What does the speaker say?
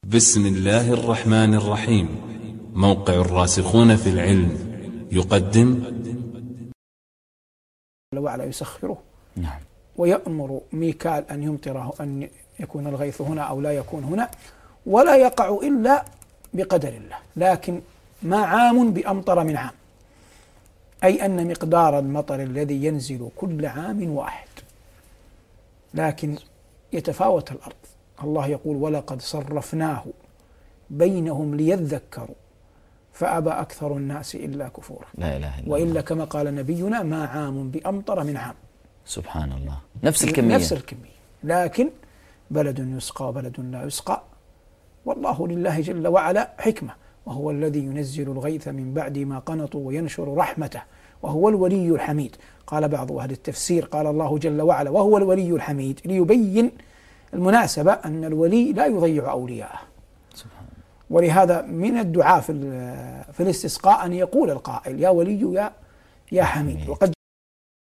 بسم الله الرحمن الرحيم. موقع الراسخون في العلم يقدم وعلى يسخره. نعم. ويأمر ميكال أن يمطره، أن يكون الغيث هنا أو لا يكون هنا، ولا يقع إلا بقدر الله. لكن ما عام بأمطر من عام، أي أن مقدار المطر الذي ينزل كل عام واحد، لكن يتفاوت الأرض. الله يقول: ولقد صرفناه بينهم ليذكروا فأبى أكثر الناس إلا كفورا. لا إله إلا وإلا الله. كما قال نبينا: ما عام بأمطر من عام. سبحان الله. نفس الكمية، نفس الكمية، لكن بلد يسقى وبلد لا يسقى. والله لله جل وعلا حكمة، وهو الذي ينزل الغيث من بعد ما قنطوا وينشر رحمته وهو الولي الحميد. قال بعض أهل التفسير: قال الله جل وعلا وهو الولي الحميد، ليبين المناسبة أن الولي لا يضيع أولياءه. ولهذا من الدعاء في الاستسقاء أن يقول القائل: يا ولي يا حميد. وقد